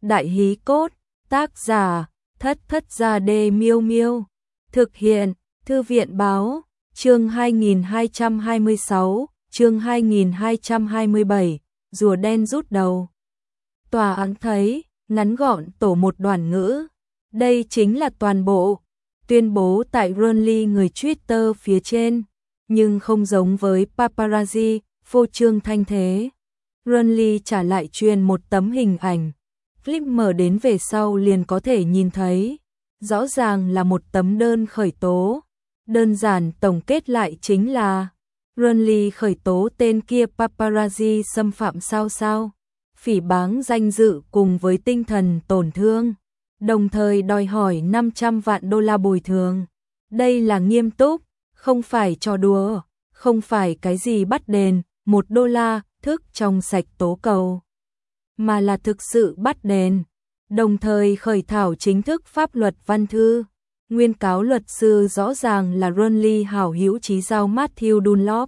Đại hí cốt, tác giả, Thất Thất Gia Đê Miêu Miêu. Thực hiện, Thư viện báo, chương 2226, chương 2227, rùa đen rút đầu. Tòa án thấy, ngắn gọn tổ một đoạn ngữ. Đây chính là toàn bộ tuyên bố tại Runly người Twitter phía trên, nhưng không giống với paparazzi, phô trương thanh thế. Runly trả lại truyền một tấm hình ảnh. Clip mở đến về sau liền có thể nhìn thấy. Rõ ràng là một tấm đơn khởi tố. Đơn giản tổng kết lại chính là Runly khởi tố tên kia paparazzi xâm phạm sao, phỉ báng danh dự cùng với tinh thần tổn thương, đồng thời đòi hỏi 500 vạn đô la bồi thường. Đây là nghiêm túc, không phải trò đùa, không phải cái gì bắt đền, $1 thức trong sạch tố cầu, mà là thực sự bắt đền, đồng thời khởi thảo chính thức pháp luật văn thư. Nguyên cáo luật sư rõ ràng là Runly hảo hữu chí giao Matthew Dunlop.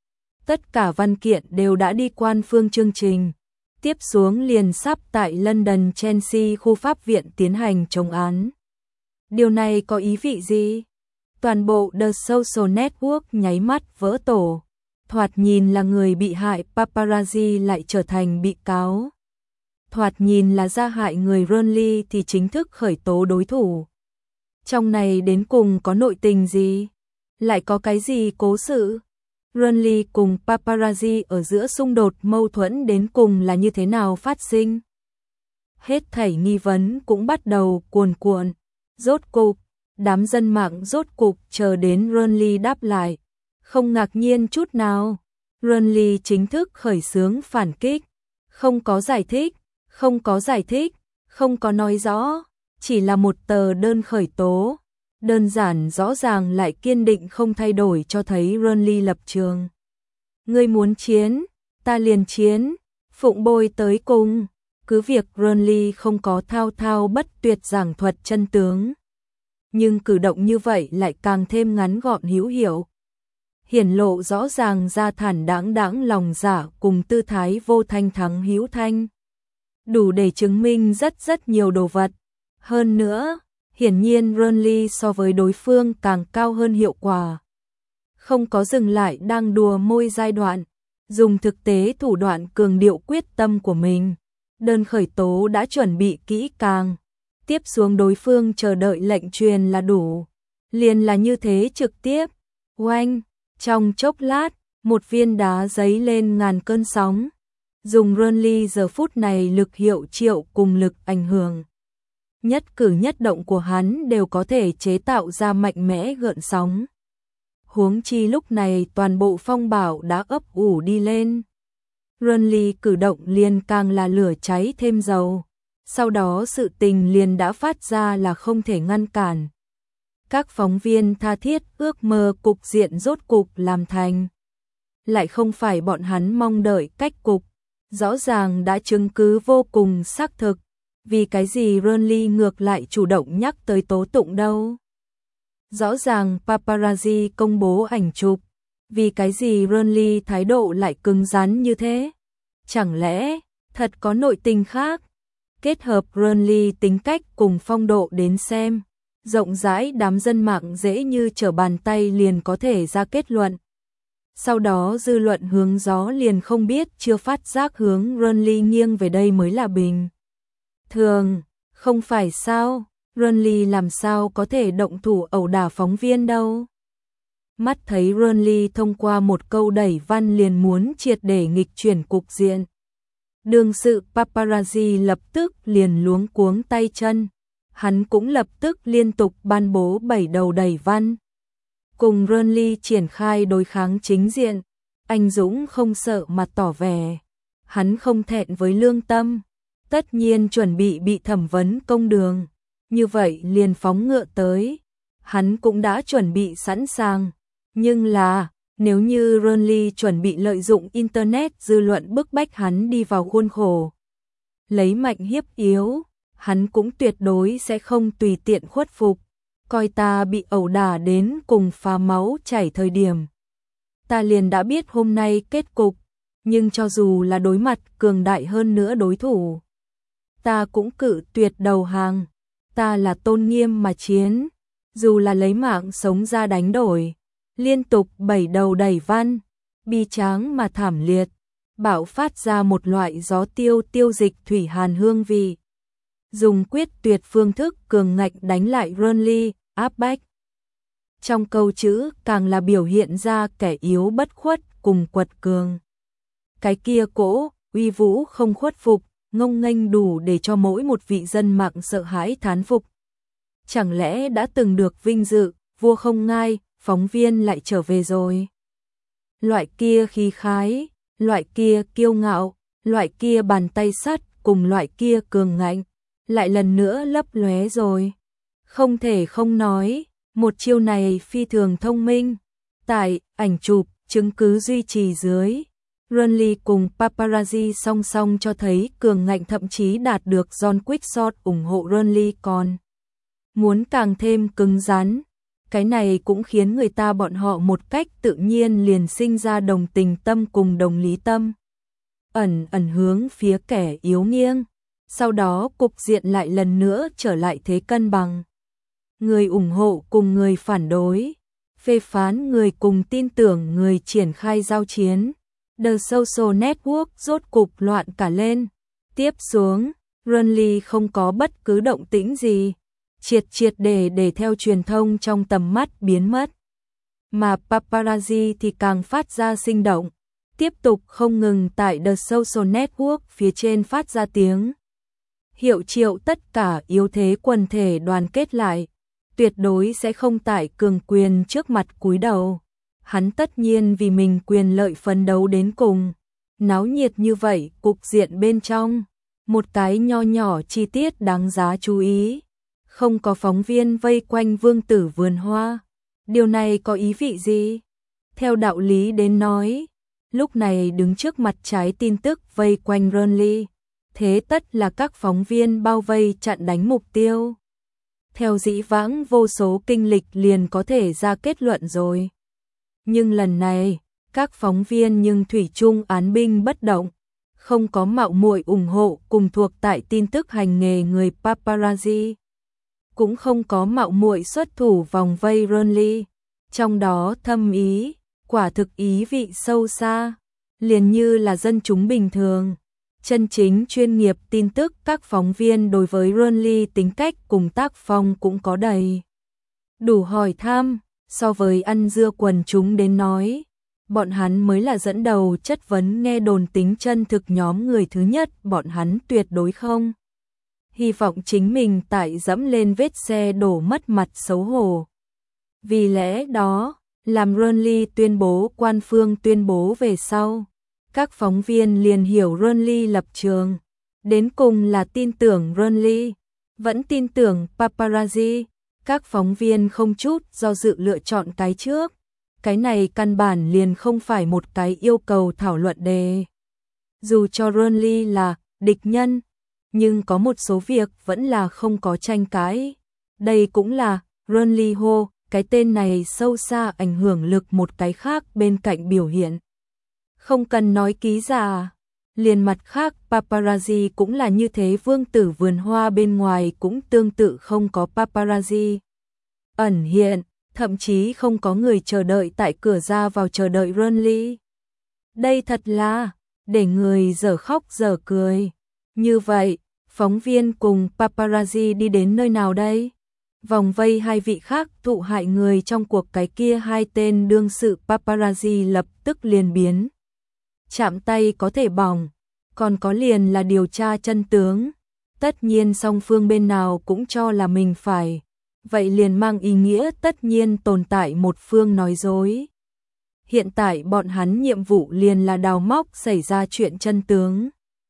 Tất cả văn kiện đều đã đi quan phương chương trình. Tiếp xuống liền sắp tại London Chelsea khu pháp viện tiến hành chống án. Điều này có ý vị gì? Toàn bộ The Social Network nháy mắt vỡ tổ. Thoạt nhìn là người bị hại paparazzi lại trở thành bị cáo. Thoạt nhìn là gia hại người Runly thì chính thức khởi tố đối thủ. Trong này đến cùng có nội tình gì? Lại có cái gì cố sự? Runly cùng paparazzi ở giữa xung đột mâu thuẫn đến cùng là như thế nào phát sinh? Hết thảy nghi vấn cũng bắt đầu cuồn cuộn. Rốt cục, đám dân mạng rốt cục chờ đến Runly đáp lại. Không ngạc nhiên chút nào. Runly chính thức khởi xướng phản kích. Không có giải thích, không có giải thích, không có nói rõ. Chỉ là một tờ đơn khởi tố. Đơn giản rõ ràng lại kiên định không thay đổi cho thấy Runly lập trường. Ngươi muốn chiến, ta liền chiến, phụng bồi tới cùng. Cứ việc Runly không có thao thao bất tuyệt giảng thuật chân tướng. Nhưng cử động như vậy lại càng thêm ngắn gọn hữu hiệu. Hiển lộ rõ ràng ra thản đáng lòng dạ cùng tư thái vô thanh thắng hữu thanh. Đủ để chứng minh rất nhiều đồ vật. Hơn nữa, hiển nhiên Runly so với đối phương càng cao hơn hiệu quả. Không có dừng lại đang đùa môi giai đoạn, dùng thực tế thủ đoạn cường điệu quyết tâm của mình. Đơn khởi tố đã chuẩn bị kỹ càng, tiếp xuống đối phương chờ đợi lệnh truyền là đủ. Liền là như thế trực tiếp. Oanh, trong chốc lát, một viên đá giấy lên ngàn cơn sóng. Dùng Runly giờ phút này lực hiệu triệu cùng lực ảnh hưởng. Nhất cử nhất động của hắn đều có thể chế tạo ra mạnh mẽ gợn sóng. Huống chi lúc này toàn bộ phong bạo đã ấp ủ đi lên. Runly cử động liền càng là lửa cháy thêm dầu. Sau đó sự tình liền đã phát ra là không thể ngăn cản. Các phóng viên tha thiết ước mơ cục diện rốt cục làm thành. Lại không phải bọn hắn mong đợi cách cục. Rõ ràng đã chứng cứ vô cùng xác thực. Vì cái gì Runly ngược lại chủ động nhắc tới tố tụng đâu? Rõ ràng paparazzi công bố ảnh chụp. Vì cái gì Runly thái độ lại cứng rắn như thế? Chẳng lẽ thật có nội tình khác? Kết hợp Runly tính cách cùng phong độ đến xem. Rộng rãi đám dân mạng dễ như trở bàn tay liền có thể ra kết luận. Sau đó dư luận hướng gió liền không biết chưa phát giác hướng Runly nghiêng về đây mới là bình thường, không phải sao? Runly làm sao có thể động thủ ẩu đả phóng viên đâu? Mắt thấy Runly thông qua một câu đẩy văn liền muốn triệt để nghịch chuyển cục diện. Đương sự paparazzi lập tức liền luống cuống tay chân. Hắn cũng lập tức liên tục ban bố 7 đầu đẩy văn. Cùng Runly triển khai đối kháng chính diện. Anh Dũng không sợ mà tỏ vẻ. Hắn không thẹn với lương tâm. Tất nhiên chuẩn bị thẩm vấn công đường. Như vậy liền phóng ngựa tới. Hắn cũng đã chuẩn bị sẵn sàng. Nhưng là, nếu như Runly chuẩn bị lợi dụng Internet dư luận bức bách hắn đi vào khuôn khổ. Lấy mạnh hiếp yếu, hắn cũng tuyệt đối sẽ không tùy tiện khuất phục. Coi ta bị ẩu đả đến cùng phá máu chảy thời điểm. Ta liền đã biết hôm nay kết cục. Nhưng cho dù là đối mặt cường đại hơn nữa đối thủ. ta cũng cự tuyệt đầu hàng, ta là tôn nghiêm mà chiến, dù là lấy mạng sống ra đánh đổi. Liên tục 7 đầu đẩy văn, bi tráng mà thảm liệt, bạo phát ra một loại gió tiêu dịch thủy hàn hương vị. Dùng quyết tuyệt phương thức cường ngạnh đánh lại Renly, áp bách. Trong câu chữ càng là biểu hiện ra kẻ yếu bất khuất cùng quật cường. Cái kia cỗ, uy vũ không khuất phục, ngông nghênh đủ để cho mỗi một vị dân mạng sợ hãi thán phục. Chẳng lẽ đã từng được vinh dự, vua không ngai, phóng viên lại trở về rồi. Loại kia khí khái, loại kia kiêu ngạo, loại kia bàn tay sắt cùng loại kia cường ngạnh, lại lần nữa lấp lóe rồi. Không thể không nói, một chiêu này phi thường thông minh. Tại ảnh chụp, chứng cứ duy trì dưới, Renly cùng paparazzi song song cho thấy cường ngạnh thậm chí đạt được John Quixote ủng hộ Renly còn muốn càng thêm cứng rắn. Cái này cũng khiến người ta bọn họ một cách tự nhiên liền sinh ra đồng tình tâm cùng đồng lý tâm. Ẩn hướng phía kẻ yếu nghiêng. Sau đó cục diện lại lần nữa trở lại thế cân bằng. Người ủng hộ cùng người phản đối, phê phán người cùng tin tưởng người triển khai giao chiến. The Social Network rốt cục loạn cả lên. Tiếp xuống, Renly không có bất cứ động tĩnh gì, triệt để theo truyền thông trong tầm mắt biến mất. Mà paparazzi thì càng phát ra sinh động, tiếp tục không ngừng tại The Social Network phía trên phát ra tiếng hiệu triệu tất cả yếu thế quần thể đoàn kết lại, tuyệt đối sẽ không tại cường quyền trước mặt cúi đầu. Hắn tất nhiên vì mình quyền lợi phấn đấu đến cùng. Náo nhiệt như vậy, cục diện bên trong, một cái nho nhỏ chi tiết đáng giá chú ý. Không có phóng viên vây quanh vương tử vườn hoa. Điều này có ý vị gì? Theo đạo lý đến nói, lúc này đứng trước mặt trái tin tức vây quanh Renly, thế tất là các phóng viên bao vây chặn đánh mục tiêu. Theo dĩ vãng vô số kinh lịch liền có thể ra kết luận rồi. Nhưng lần này, các phóng viên nhưng thủy chung án binh bất động, không có mạo muội ủng hộ cùng thuộc tại tin tức hành nghề người paparazzi, cũng không có mạo muội xuất thủ vòng vây Renly, trong đó thâm ý, quả thực ý vị sâu xa, liền như là dân chúng bình thường. Chân chính chuyên nghiệp tin tức các phóng viên đối với Renly tính cách cùng tác phong cũng có đầy đủ hỏi thăm, so với ăn dưa quần chúng đến nói, bọn hắn mới là dẫn đầu chất vấn nghe đồn tính chân thực nhóm người thứ nhất, bọn hắn tuyệt đối không hy vọng chính mình tại dẫm lên vết xe đổ mất mặt xấu hổ. Vì lẽ đó, làm Renly tuyên bố quan phương tuyên bố về sau, các phóng viên liền hiểu Renly lập trường, đến cùng là tin tưởng Renly, vẫn tin tưởng paparazzi. Các phóng viên không chút do dự lựa chọn cái trước. Cái này căn bản liền không phải một cái yêu cầu thảo luận đề. Dù cho Renly là địch nhân, nhưng có một số việc vẫn là không có tranh cãi. Đây cũng là Renly Ho, cái tên này sâu xa ảnh hưởng lực một cái khác bên cạnh biểu hiện. Không cần nói ký giả. Liền mặt khác paparazzi cũng là như thế, vương tử vườn hoa bên ngoài cũng tương tự không có paparazzi ẩn hiện, thậm chí không có người chờ đợi tại cửa ra vào chờ đợi Renly. Đây thật là để người dở khóc dở cười. Như vậy, phóng viên cùng paparazzi đi đến nơi nào đây? Vòng vây hai vị khác thụ hại người trong cuộc, cái kia hai tên đương sự paparazzi lập tức liền biến. Chạm tay có thể bỏng, còn có liền là điều tra chân tướng. Tất nhiên song phương bên nào cũng cho là mình phải, vậy liền mang ý nghĩa tất nhiên tồn tại một phương nói dối. Hiện tại bọn hắn nhiệm vụ liền là đào móc xảy ra chuyện chân tướng,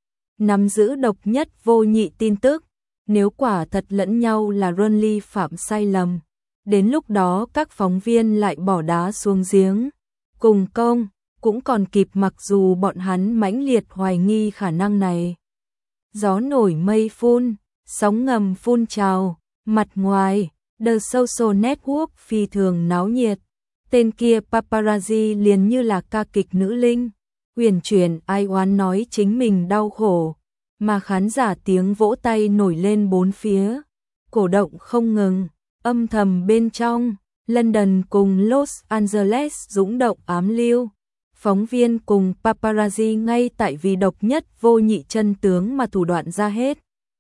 nắm giữ độc nhất vô nhị tin tức. Nếu quả thật lẫn nhau là Renly phạm sai lầm, đến lúc đó các phóng viên lại bỏ đá xuống giếng, cùng công cũng còn kịp, mặc dù bọn hắn mãnh liệt hoài nghi khả năng này. Gió nổi mây phun, sóng ngầm phun trào, mặt ngoài, The Social Network phi thường náo nhiệt. Tên kia paparazzi liền như là ca kịch nữ linh, uyển chuyển ai oán nói chính mình đau khổ, mà khán giả tiếng vỗ tay nổi lên bốn phía, cổ động không ngừng, âm thầm bên trong, London cùng Los Angeles dũng động ám lưu, phóng viên cùng paparazzi ngay tại vì độc nhất vô nhị chân tướng mà thủ đoạn ra hết.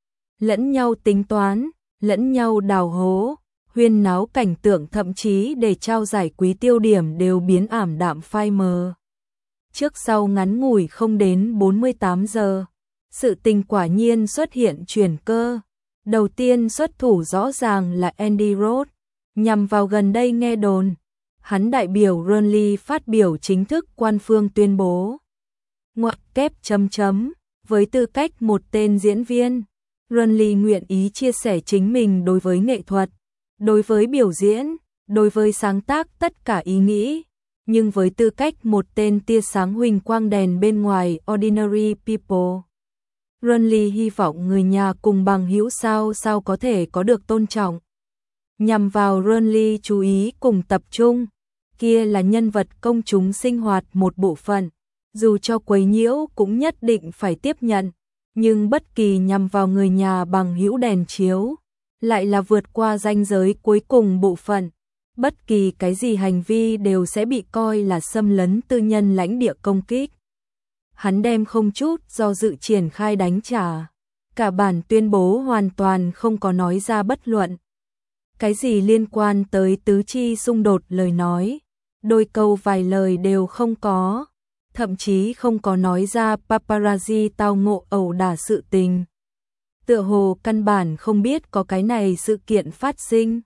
Lẫn nhau tính toán, lẫn nhau đào hố, huyên náo cảnh tượng thậm chí để trao giải quý tiêu điểm đều biến ảm đạm phai mờ. Trước sau ngắn ngủi không đến 48 giờ, sự tình quả nhiên xuất hiện chuyển cơ. Đầu tiên xuất thủ rõ ràng là Andy Roth, nhằm vào gần đây nghe đồn. Hắn đại biểu Burnley phát biểu chính thức quan phương tuyên bố. Ngoặc kép chấm chấm, với tư cách một tên diễn viên, Burnley nguyện ý chia sẻ chính mình đối với nghệ thuật, đối với biểu diễn, đối với sáng tác tất cả ý nghĩ. Nhưng với tư cách một tên tia sáng huỳnh quang đèn bên ngoài Ordinary People, Burnley hy vọng người nhà cùng bằng hữu sao có thể có được tôn trọng. Nhằm vào Burnley chú ý cùng tập trung, kia là nhân vật công chúng sinh hoạt một bộ phận, dù cho quấy nhiễu cũng nhất định phải tiếp nhận, nhưng bất kỳ nhằm vào người nhà bằng hữu đèn chiếu, lại là vượt qua ranh giới cuối cùng bộ phận. Bất kỳ cái gì hành vi đều sẽ bị coi là xâm lấn tư nhân lãnh địa công kích. Hắn đem không chút do dự triển khai đánh trả. Cả bản tuyên bố hoàn toàn không có nói ra bất luận cái gì liên quan tới tứ chi xung đột lời nói. Đôi câu vài lời đều không có. Thậm chí không có nói ra paparazzi tao ngộ ẩu đả sự tình. Tựa hồ căn bản không biết có cái này sự kiện phát sinh,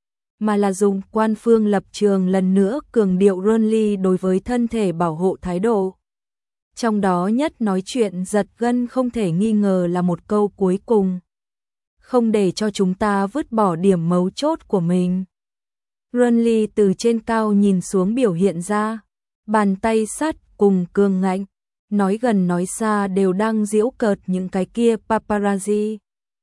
mà là dùng quan phương lập trường lần nữa cường điệu Burnley đối với thân thể bảo hộ thái độ. Trong đó nhất nói chuyện giật gân không thể nghi ngờ là một câu cuối cùng. Không để cho chúng ta vứt bỏ điểm mấu chốt của mình. Burnley từ trên cao nhìn xuống biểu hiện ra, bàn tay sắt cùng cường ngạnh, nói gần nói xa đều đang giễu cợt những cái kia paparazzi.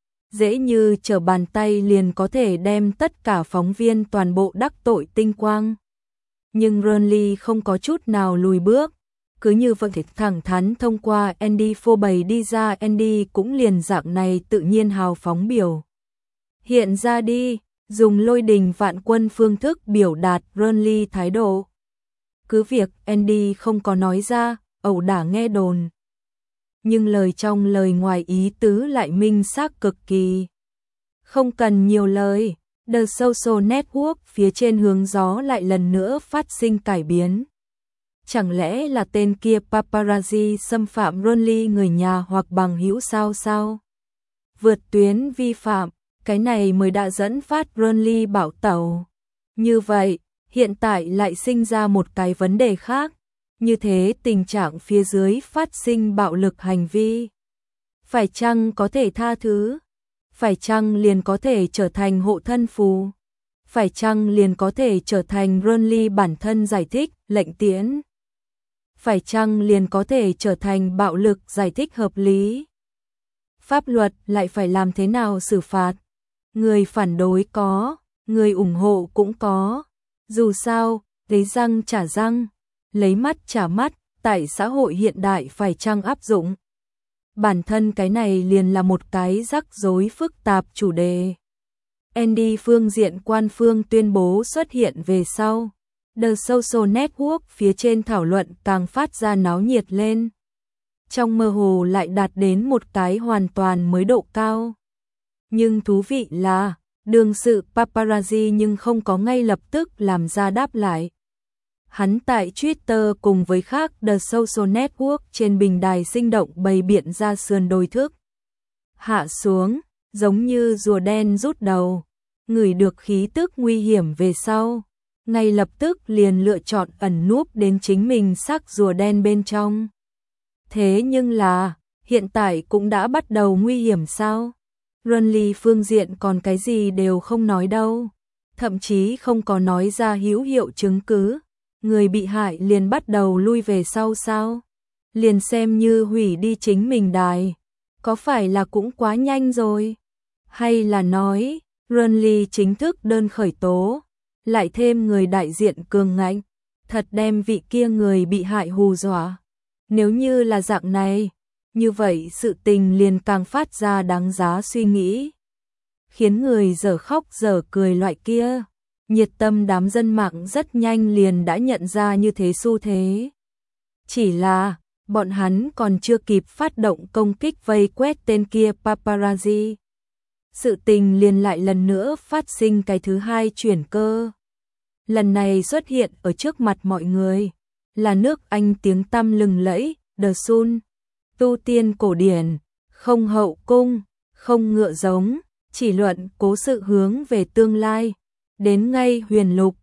Dễ như trở bàn tay liền có thể đem tất cả phóng viên toàn bộ đắc tội tinh quang. Nhưng Burnley không có chút nào lùi bước, cứ như vậy thẳng thắn thông qua Andy phô bày đi ra. Andy cũng liền dạng này tự nhiên hào phóng biểu hiện ra đi, dùng lôi đình vạn quân phương thức biểu đạt Burnley thái độ. Cứ việc Andy không có nói ra, ẩu đả nghe đồn, nhưng lời trong lời ngoài ý tứ lại minh xác cực kỳ. Không cần nhiều lời, The Social Network phía trên hướng gió lại lần nữa phát sinh cải biến. Chẳng lẽ là tên kia paparazzi xâm phạm Burnley người nhà hoặc bằng hữu sao? Vượt tuyến vi phạm, cái này mới đã dẫn phát Burnley bảo tẩu. Như vậy, hiện tại lại sinh ra một cái vấn đề khác. Như thế tình trạng phía dưới phát sinh bạo lực hành vi, phải chăng có thể tha thứ? Phải chăng liền có thể trở thành hộ thân phù? Phải chăng liền có thể trở thành Burnley bản thân giải thích, lệnh tiễn? Phải chăng liền có thể trở thành bạo lực giải thích hợp lý? Pháp luật lại phải làm thế nào xử phạt? Người phản đối có, người ủng hộ cũng có. Dù sao, lấy răng trả răng, lấy mắt trả mắt, tại xã hội hiện đại phải chăng áp dụng? Bản thân cái này liền là một cái rắc rối phức tạp chủ đề. Andy phương diện quan phương tuyên bố xuất hiện về sau. The Social Network phía trên thảo luận càng phát ra náo nhiệt lên. Trong mơ hồ lại đạt đến một cái hoàn toàn mới độ cao. Nhưng thú vị là, đương sự paparazzi nhưng không có ngay lập tức làm ra đáp lại. Hắn tại Twitter cùng với khác The Social Network trên bình đài sinh động bày biện ra sườn đôi thức. Hạ xuống, giống như rùa đen rút đầu, ngửi được khí tức nguy hiểm về sau. Ngay lập tức liền lựa chọn ẩn núp đến chính mình xác rùa đen bên trong. Thế nhưng là, hiện tại cũng đã bắt đầu nguy hiểm sao? Burnley phương diện còn cái gì đều không nói đâu. Thậm chí không có nói ra hữu hiệu chứng cứ. Người bị hại liền bắt đầu lui về sau sao? Liền xem như hủy đi chính mình đài. Có phải là cũng quá nhanh rồi? Hay là nói, Burnley chính thức đơn khởi tố, lại thêm người đại diện cường ngạnh, thật đem vị kia người bị hại hù dọa. Nếu như là dạng này, Như vậy sự tình liền càng phát ra đáng giá suy nghĩ, khiến người dở khóc dở cười loại kia. Nhiệt tâm đám dân mạng rất nhanh liền đã nhận ra như thế xu thế. Chỉ là, bọn hắn còn chưa kịp phát động công kích vây quét tên kia paparazzi. Sự tình liền lại lần nữa phát sinh cái thứ hai chuyển cơ. Lần này xuất hiện ở trước mặt mọi người, là nước Anh tiếng tăm lừng lẫy, The Sun, tu tiên cổ điển, không hậu cung, không ngựa giống, chỉ luận cố sự hướng về tương lai, đến ngay huyền lục,